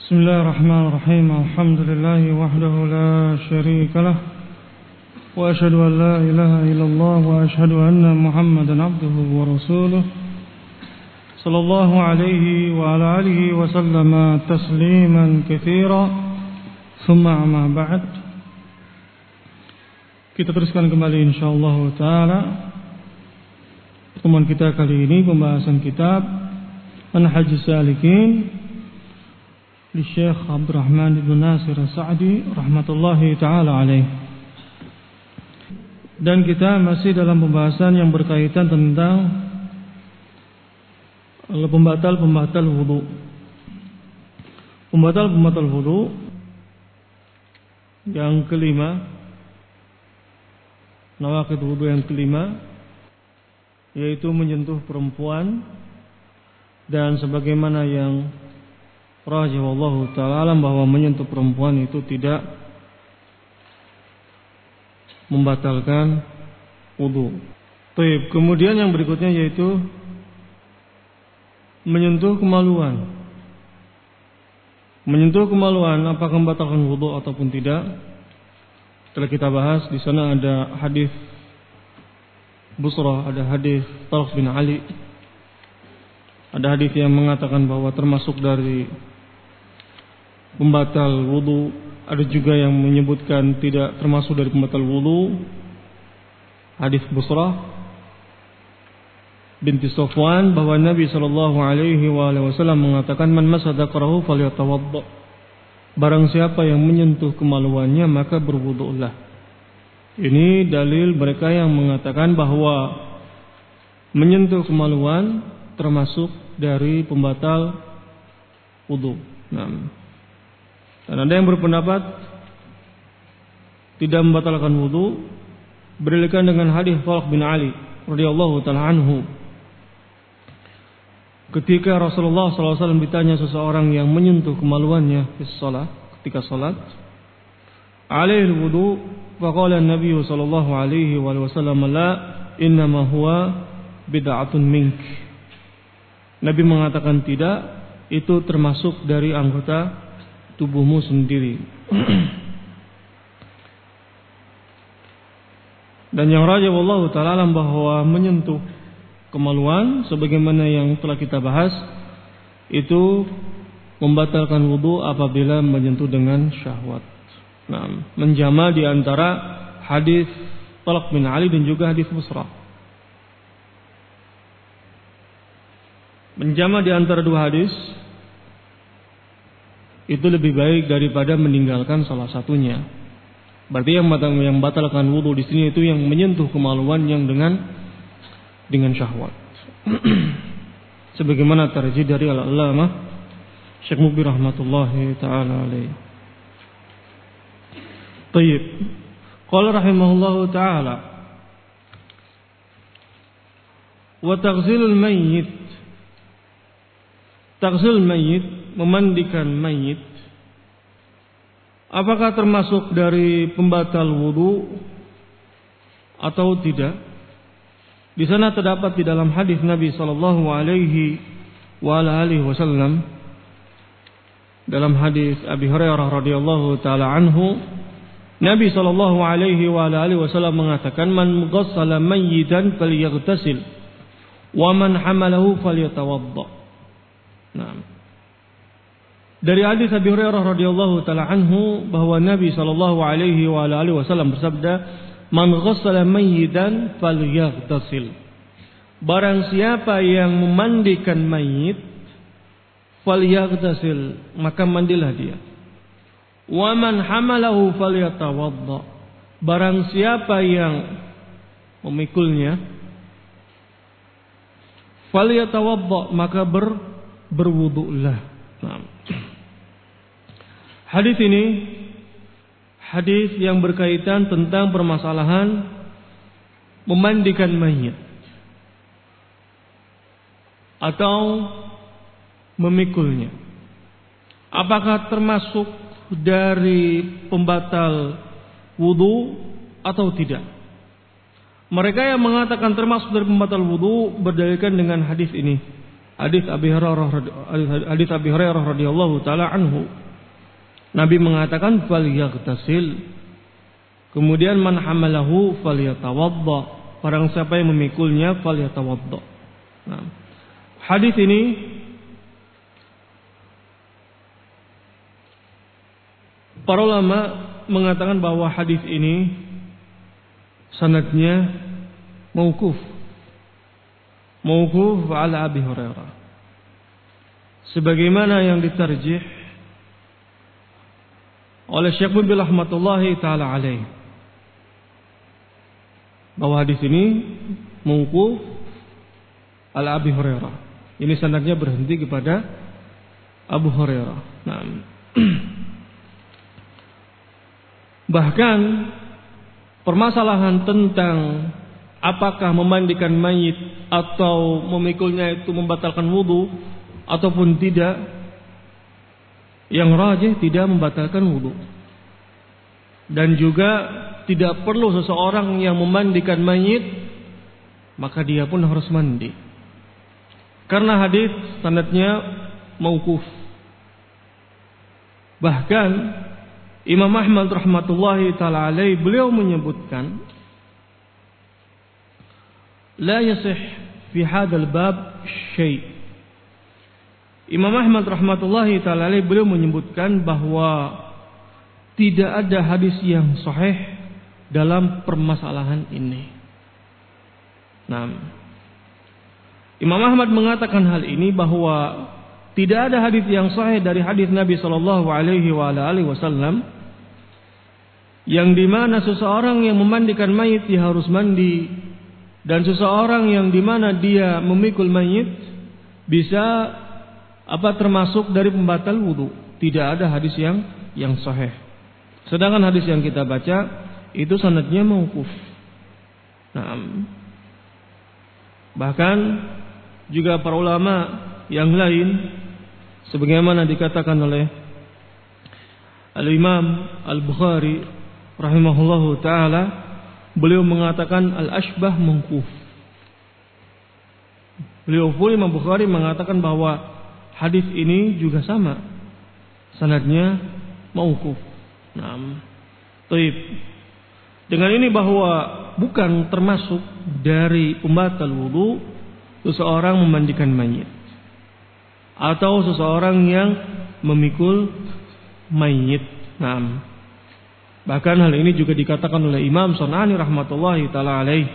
بسم الله الرحمن الرحيم الحمد لله وحده لا شريك له وأشهد أن لا إله إلا الله وأشهد أن محمدا عبده ورسوله صلى الله عليه وعلى آله وسلم تسليما كثيرا ثم أما بعد. Kita teruskan kembali insyaallah taala pertemuan kita kali ini, pembahasan kitab Manhajus Salikin di Syekh Abdurrahman bin Nasir As-Sa'di rahmatullahi taala alaih. Dan kita masih dalam pembahasan yang berkaitan tentang pembatal wudu. Pembatal wudu yang kelima, nawaqid wudu yang kelima, yaitu menyentuh perempuan, dan sebagaimana yang rajih wallahu ta'ala bahwa menyentuh perempuan itu tidak membatalkan wudu. Baik, kemudian yang berikutnya yaitu menyentuh kemaluan. Menyentuh kemaluan apakah membatalkan wudu ataupun tidak? Setelah kita bahas, di sana ada hadis Busrah, ada hadis Talq bin Ali. Ada hadis yang mengatakan bahwa termasuk dari pembatal wudu, ada juga yang menyebutkan tidak termasuk dari pembatal wudu. Hadis Busrah binti Safwan bahwa Nabi sallallahu alaihi wasallam mengatakan, "Man masa dzakarahu falyatawadda." Barang siapa yang menyentuh kemaluannya maka berwudulah. Ini dalil mereka yang mengatakan bahwa menyentuh kemaluan termasuk dari pembatal wudu. Dan ada yang berpendapat tidak membatalkan wudu berdasarkan dengan hadis Talq bin Ali radhiyallahu taala anhu. Ketika Rasulullah SAW ditanya seseorang yang menyentuh kemaluannya ketika salat, alaihi wudu, faqala an-nabiy sallallahu alaihi wasallam, la innama huwa bid'atun mink. Nabi mengatakan tidak, itu termasuk dari anggota tubuhmu sendiri. Dan yang rajih wallahu ta'ala bahwa menyentuh kemaluan sebagaimana yang telah kita bahas itu membatalkan wudu apabila menyentuh dengan syahwat. Menjama di antara hadis Talq bin Ali dan juga hadis Busrah. Menjama di antara dua hadis itu lebih baik daripada meninggalkan salah satunya. Berarti yang batalkan wudu di sini itu yang menyentuh kemaluan yang dengan syahwat. Sebagaimana tarjih dari Al-Allamah Syekh Mukbil rahmatullahi taala alaihi. Baik. Qala rahimahullahu taala wa taghsilul mayyit. Taghsil mayyit, memandikan mayit, apakah termasuk dari pembatal wudu atau tidak? Di sana terdapat di dalam hadis Nabi sallallahu alaihi wasallam, dalam hadis Abi Hurairah radhiyallahu taala anhu, Nabi sallallahu alaihi wasallam mengatakan, "Man ghassala mayyitan falyaghtasil wa man hamalahu falyatawadda." Dari hadis Abi Hurairah radhiyallahu taala anhu bahwa Nabi sallallahu alaihi wasallam bersabda, "Man ghassala mayyitan falyaghtasil." Barang siapa yang memandikan mayit, falyaghtasil, maka mandilah dia. Wa man hamalahu falyatawadda. Barang siapa yang memikulnya, falyatawadda, maka berwudulah. Hadis ini hadis yang berkaitan tentang permasalahan memandikan mayit atau memikulnya. Apakah termasuk dari pembatal wudu atau tidak? Mereka yang mengatakan termasuk dari pembatal wudu berdalilkan dengan hadis ini. hadis Abi Hurairah radhiyallahu taala anhu. Nabi mengatakan falyaghtasil. Kemudian man hamalahu falyatawadda. Barang siapa yang memikulnya falyatawadda. Nah, hadis ini para ulama mengatakan bahwa hadis ini sanadnya mauquf ala Abi Hurairah. Sebagaimana yang ditarjih oleh Syekh bin rahmatullahi taala alaih, bahwa hadis ini mauquf ala Abi Hurairah. Ini sanadnya berhenti kepada Abu Hurairah. Nah, bahkan permasalahan tentang apakah memandikan mayit atau memikulnya itu membatalkan wudu ataupun tidak, yang rajih tidak membatalkan wudu. Dan juga tidak perlu seseorang yang memandikan mayit maka dia pun harus mandi, karena hadis sanadnya mauquf. Bahkan Imam Ahmad rahmatullahi taala alaih, beliau menyebutkan la yasih fi hadzal bab syai'. Imam Ahmad rahmatullahi taala alaih, beliau menyebutkan bahwa tidak ada hadis yang sahih dalam permasalahan ini. Nah, Imam Ahmad mengatakan hal ini bahwa tidak ada hadis yang sahih dari hadis Nabi sallallahu alaihi wasallam yang dimana seseorang yang memandikan mayit dia harus mandi, dan seseorang yang dimana dia memikul mayit bisa termasuk dari pembatal wudu. Tidak ada hadis yang sahih. Sedangkan hadis yang kita baca itu sanadnya mauquf. Nah, bahkan juga para ulama yang lain, sebagaimana dikatakan oleh Al-Imam Al-Bukhari rahimahullahu ta'ala, beliau mengatakan al-ashbah mauquf. Beliau pun Imam Bukhari mengatakan bahwa hadis ini juga sama, sanadnya mauquf. Nah, taib. Dengan ini bahwa bukan termasuk dari pembatal wudu seseorang memandikan mayit atau seseorang yang memikul mayit. Nah, bahkan hal ini juga dikatakan oleh Imam San'ani rahmatullahi taala alaih,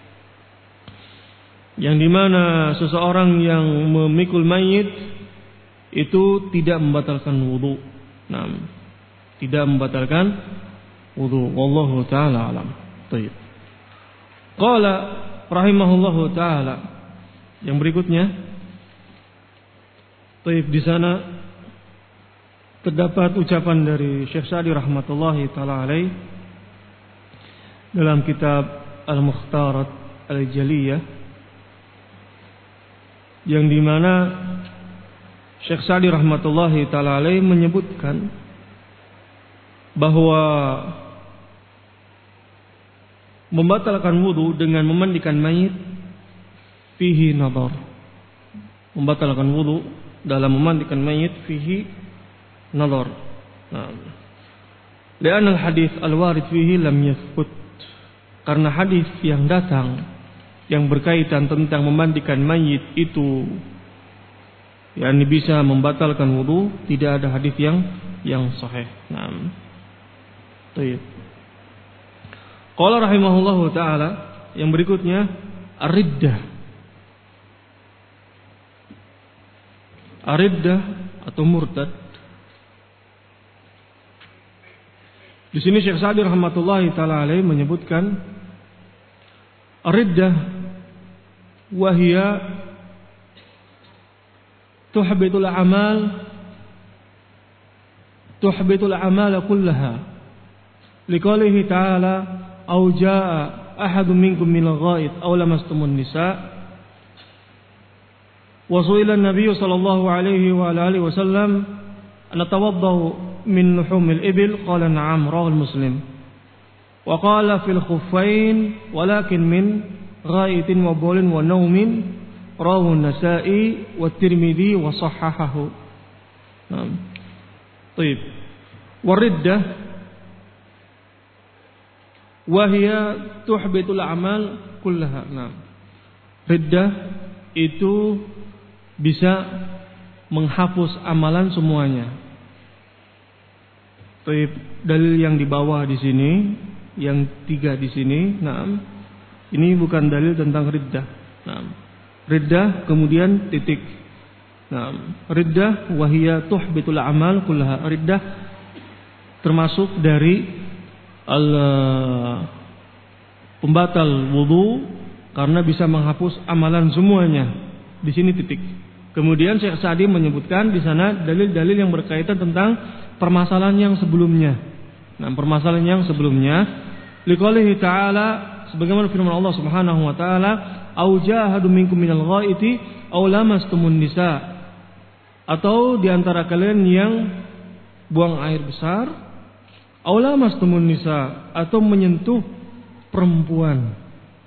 yang dimana seseorang yang memikul mayit itu tidak membatalkan wudu. Nah, tidak membatalkan wudu. Wallahu taala alam. Baik. Qala rahimahullahu taala, yang berikutnya, baik, di sana terdapat ucapan dari Syekh Sa'di rahmatullahi taala alaih dalam kitab Al-Mukhtarat Al-Jaliyah, yang dimana Syekh Sa'di rahmatullahi taala alaih menyebutkan bahwa membatalkan wudu dengan memandikan mayit fihi nadhar. Membatalkan wudu dalam memandikan mayit fihi nadhar. Lian al-hadis al-warid fihi lam yathbut. Karena hadis yang datang yang berkaitan tentang memandikan mayit itu yakni bisa membatalkan wudu, tidak ada hadis yang sahih. Baik. Qala rahimahullahu taala, yang berikutnya ar-riddah. Ar-riddah atau murtad. Di sini Syekh Sa'di rahmatullahi taala alaih menyebutkan ar-riddah wa hiya tuhbitul a'mal kullaha. Liqaulihi ta'ala aw jaa'a ahadun minkum minal ghaid aw lamastumun nisa. Wa su'ila an-nabiy sallallahu alaihi wa alihi wasallam an tawaddau min luhumil ibil qala na'am rawal Muslim. Wa qala fil khuffain walakin min ghaitin wa bawlin wa naumin rawahu Nasa'i wa Tirmidzi wa shahhahahu. Baik. Wariddah wa hiya tuhbitul a'mal kullaha. Riddah itu bisa menghapus amalan semuanya. Baik, dalil yang di bawah di sini, yang 3 di sini, ini bukan dalil tentang riddah. Riddah kemudian titik. Riddah wa hiya tuhbitul a'mal kullaha. Riddah termasuk dari pembatal wudu karena bisa menghapus amalan semuanya. Di sini titik. Kemudian Syekh Sa'di menyebutkan di sana dalil-dalil yang berkaitan tentang permasalahan yang sebelumnya. Permasalahan yang sebelumnya, liqaulihi ta'ala, sebagaimana firman Allah Subhanahu wa taala, "Au jahadu minkum minal ghaiti aw lamastumun nisa." Atau di antara kalian yang buang air besar, aw lamastumun nisa, atau menyentuh perempuan.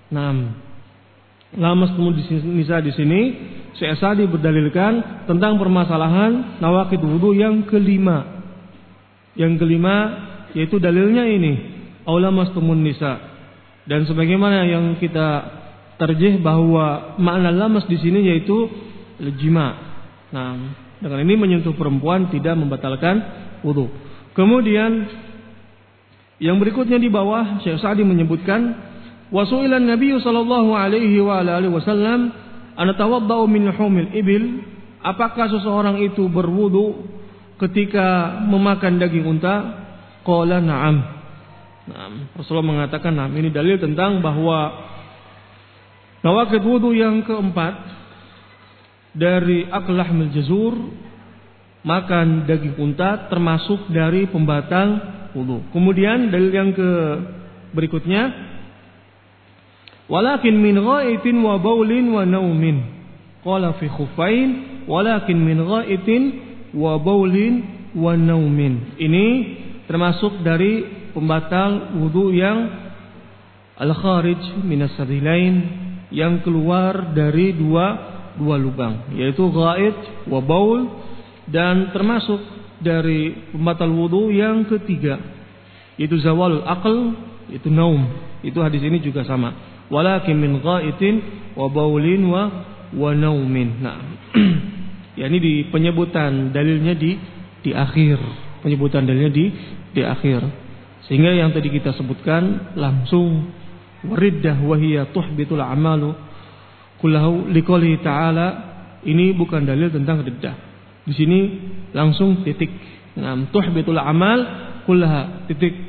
Lamastumun nisa di sini Syekh Sa'di berdalilkan tentang permasalahan nawaqid wudu yang kelima. Yang kelima yaitu dalilnya ini, aw lamastumun nisa. Dan sebagaimana yang kita tarjih bahwa makna lamas di sini yaitu jima. Dengan ini menyentuh perempuan tidak membatalkan wudu. Kemudian yang berikutnya di bawah Syekh Sa'di menyebutkan wasu'ilan Nabi sallallahu alaihi wa alihi wasallam an tawaddau min humil ibil, apakah seseorang itu berwudu ketika memakan daging unta? Qala na'am. Rasulullah mengatakan na'am. Ini dalil tentang bahwa nawaqid wudu yang keempat dari akl lahmil jazur, makan daging unta, termasuk dari pembatal wudu. Kemudian dalil yang berikutnya, walakin min ghaitin wa baulin wa naumin. Qala fi khuffain walakin min ghaitin wa baulin wa naumin. Ini termasuk dari pembatal wudu yang al-kharij minas sabilain, yang keluar dari dua lubang, yaitu ghaid wa baul, dan termasuk dari pembatal wudu yang ketiga yaitu zawalul aql, yaitu naum. Itu hadis ini juga sama. Walakin min ghaidin wa baulin wa naumin. Ya, ini di penyebutan dalilnya di akhir. Penyebutan dalilnya di akhir. Sehingga yang tadi kita sebutkan langsung wariddah wa hiya tuhbitul a'malu kullahu liqaulihi ta'ala, ini bukan dalil tentang riddah. Di sini langsung titik. Tuhbitul a'mal kullaha, titik.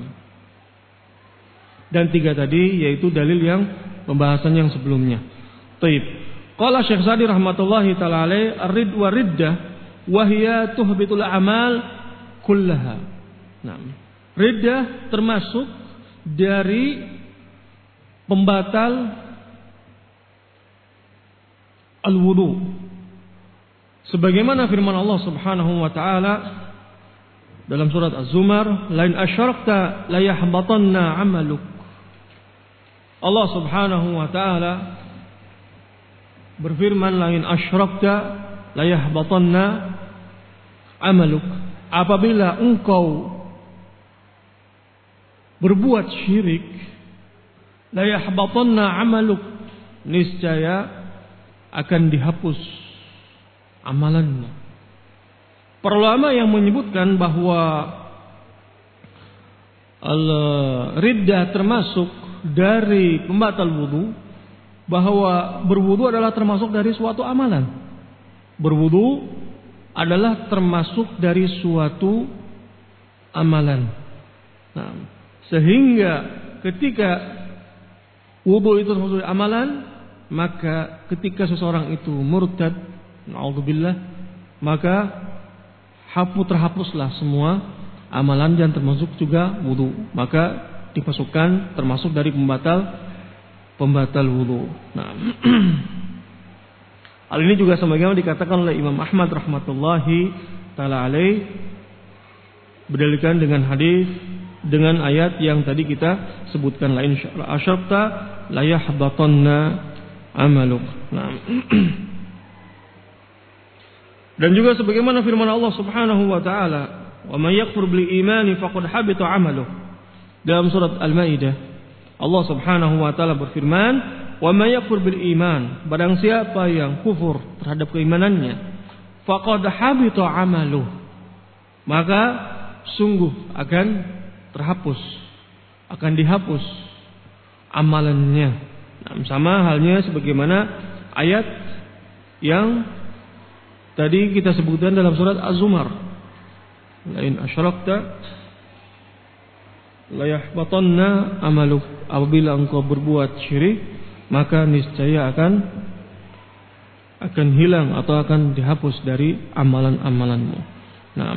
Dan 3 tadi yaitu dalil yang pembahasan yang sebelumnya. Taib. Qala Syekh Sa'di rahmatullahi taala alaihi ar-rid wa riddah wa hiya tuhbitul a'mal kullaha. Riddah termasuk dari pembatal al-wudu. Sebagaimana firman Allah Subhanahu wa taala dalam surat Az-Zumar, "Lain asyrakta la yahbatanna 'amaluk." Allah Subhanahu wa taala berfirman, "Lain asyrakta la yahbatanna 'amaluk." Apabila engkau berbuat syirik, la yahbatanna 'amaluk, niscaya akan dihapus amalanmu. Para ulama yang menyebutkan bahwa al-riddah termasuk dari pembatal wudu, bahwa berwudu adalah termasuk dari suatu amalan. Berwudu adalah termasuk dari suatu amalan. Sehingga ketika wudu itu termasuk dari amalan, maka ketika seseorang itu murtad, na'udzubillah, maka terhapuslah semua amalan dan termasuk juga wudu. Maka dimasukkan termasuk dari pembatal wudu. Hal ini juga sebagaimana dikatakan oleh Imam Ahmad rahmatullahi taala alaih, berdalilkan dengan hadis dengan ayat yang tadi kita sebutkan, la in asyrakta la yahbatanna amaluk. Nah. Dan juga sebagaimana firman Allah Subhanahu wa taala, "Wa may yakfur bil imani faqad habita 'amaluh." Dalam surat Al-Maidah, Allah Subhanahu wa taala berfirman, "Wa may yakfur bil iman," barang siapa yang kufur terhadap keimanannya, faqad habita 'amaluh, maka sungguh akan terhapus, akan dihapus amalannya. Nah, sama halnya sebagaimana ayat yang tadi kita sebutkan dalam surat Az-Zumar, "Lain asyrakta la yahbatanna amaluk." Apabila engkau berbuat syirik, maka niscaya akan hilang atau akan dihapus dari amalan-amalanmu. Nah.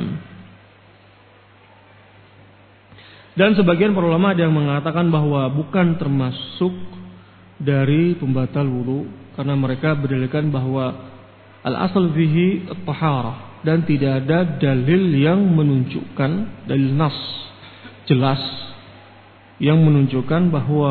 Dan sebagian para ulama ada yang mengatakan bahwa bukan termasuk dari pembatal wudu, karena mereka berdalilkan bahwa al-asal fihi at-taharah, dan tidak ada dalil yang menunjukkan, dalil nas jelas yang menunjukkan bahwa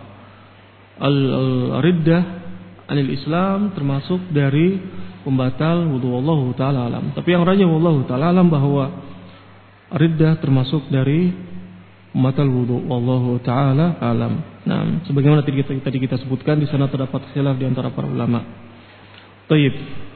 al-riddah anil Islam termasuk dari pembatal wudu. Wallahu taala alam. Tapi yang rajih wallahu taala alam bahwa riddah termasuk dari pembatal wudu. Wallahu taala alam. Nah, sebagaimana tadi kita sebutkan, di sana terdapat khilaf di antara para ulama. Taib.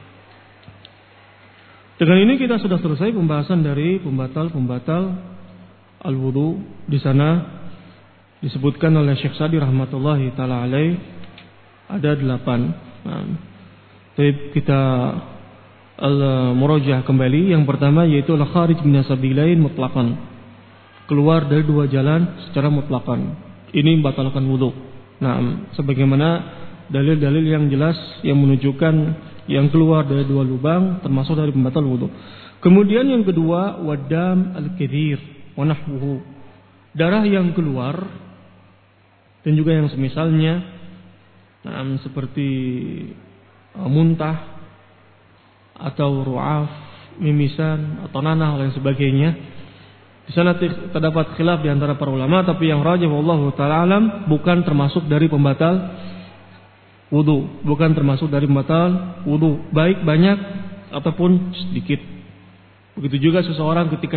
Dengan ini kita sudah selesai pembahasan dari pembatal al-wudu. Di sana disebutkan oleh Syekh Sa'di rahmatullahi taala alaih ada 8. Nah, kita al-murajah kembali. Yang pertama yaitu al-kharij min sabilain mutlaqan, keluar dari 2 jalan secara mutlaqan. Ini membatalkan wudu. Nah, sebagaimana dalil-dalil yang jelas yang menunjukkan yang keluar dari 2 lubang termasuk dari pembatal wudu. Kemudian yang kedua, wadam al-kathir wa nahwuhu, darah yang keluar dan juga yang semisalnya, seperti muntah atau ru'af, mimisan atau nanah dan sebagainya. Di sana terdapat khilaf di antara para ulama, tapi yang rajih wallahu ta'ala alam bukan termasuk dari pembatal wudu, bukan termasuk dari pembatal wudu, baik banyak ataupun sedikit. Begitu juga seseorang ketika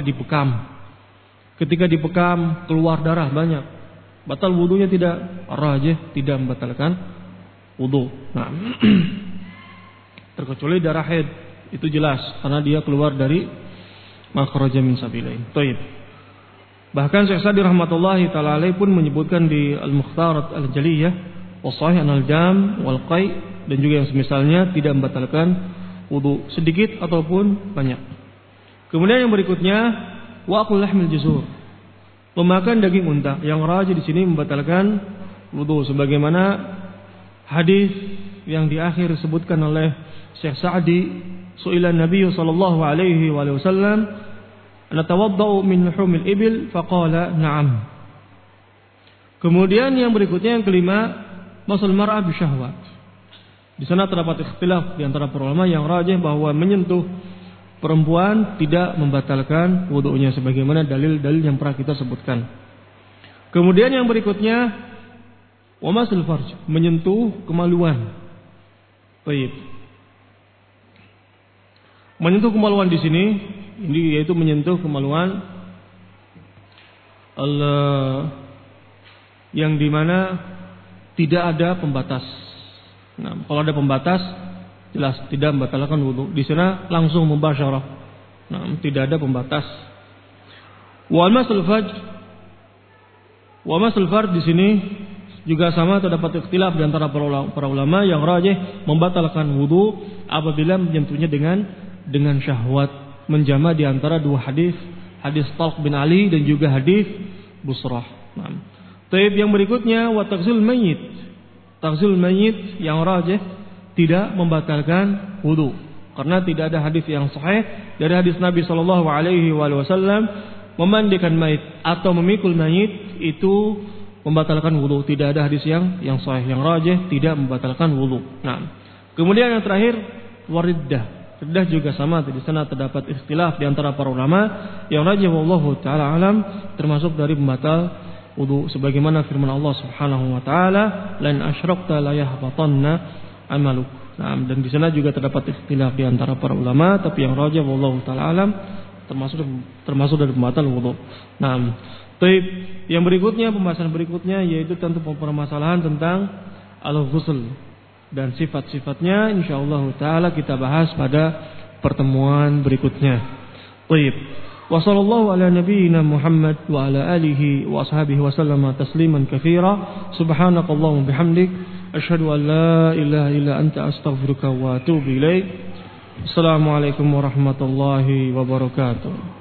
dibekam keluar darah banyak, batal wudunya tidak, rajih tidak membatalkan wudu. Nah, terkecuali darah haid, itu jelas karena dia keluar dari makhraja min sabilain. Baik. Bahkan Syekh Sa'di rahmatullahi taala alaih pun menyebutkan di Al-Mukhtarat Al-Jaliyah wa Shahih Al-Jam wal Qai, dan juga yang semisalnya tidak membatalkan wudu sedikit ataupun banyak. Kemudian yang berikutnya wa akul lahmil juzur, memakan daging unta. Yang rajih di sini membatalkan wudu, sebagaimana hadis yang di akhir disebutkan oleh Syekh Sa'di, su'ila Nabi sallallahu alaihi wasallam, "Natawaddau min luhumil ibil?" Faqala na'am. Kemudian yang berikutnya yang kelima, masul mar'ah bisyahwat. Di sana terdapat ikhtilaf di antara para ulama, yang rajih bahwa menyentuh perempuan tidak membatalkan wudunya, sebagaimana dalil-dalil yang pernah kita sebutkan. Kemudian yang berikutnya, wa masul farj, menyentuh kemaluan. Baik. Menyentuh kemaluan di sini ini yaitu menyentuh kemaluan yang dimana tidak ada pembatas. Nah, kalau ada pembatas jelas tidak membatalkan wudu. Di sana langsung mubasyarah. Nah, tidak ada pembatas. Wa masul farj di sini juga sama, terdapat ikhtilaf di antara para ulama, yang rajih membatalkan wudu apabila menyentuhnya dengan syahwat, menjama di antara 2 hadis Talq bin Ali dan juga hadis Busrah. Nah, taib yang berikutnya wa taghsil mayyit. Taghsil mayyit yang rajih tidak membatalkan wudu, karena tidak ada hadis yang sahih dari hadis Nabi sallallahu alaihi wasallam memandikan mayit atau memikul mayit itu membatalkan wudu. Tidak ada hadis yang sahih, yang rajih tidak membatalkan wudu. Nah, kemudian yang terakhir wariddah. Riddah juga sama, di sana terdapat ikhtilaf di antara para ulama, yang rajih wallahu taala alam termasuk dari pembatal wudu, sebagaimana firman Allah Subhanahu wa taala, "Lain asyrakta la yahbatanna amaluk." Nah, dan di sana juga terdapat ikhtilaf di antara para ulama, tapi yang rajih wallahu taala alam termasuk dari pembatal wudu. Nah, baik, yang berikutnya, pembahasan berikutnya yaitu tentang permasalahan tentang al-ghusl dan sifat-sifatnya, insyaallah taala kita bahas pada pertemuan berikutnya. Baik. Wa sallallahu ala nabiyyina Muhammad wa ala alihi wa ashabihi wa sallama tasliman katsira. Subhanakallahumma bihamdik asyhadu an la ilaha illa anta astaghfiruka wa atubu ilaik. Assalamualaikum warahmatullahi wabarakatuh.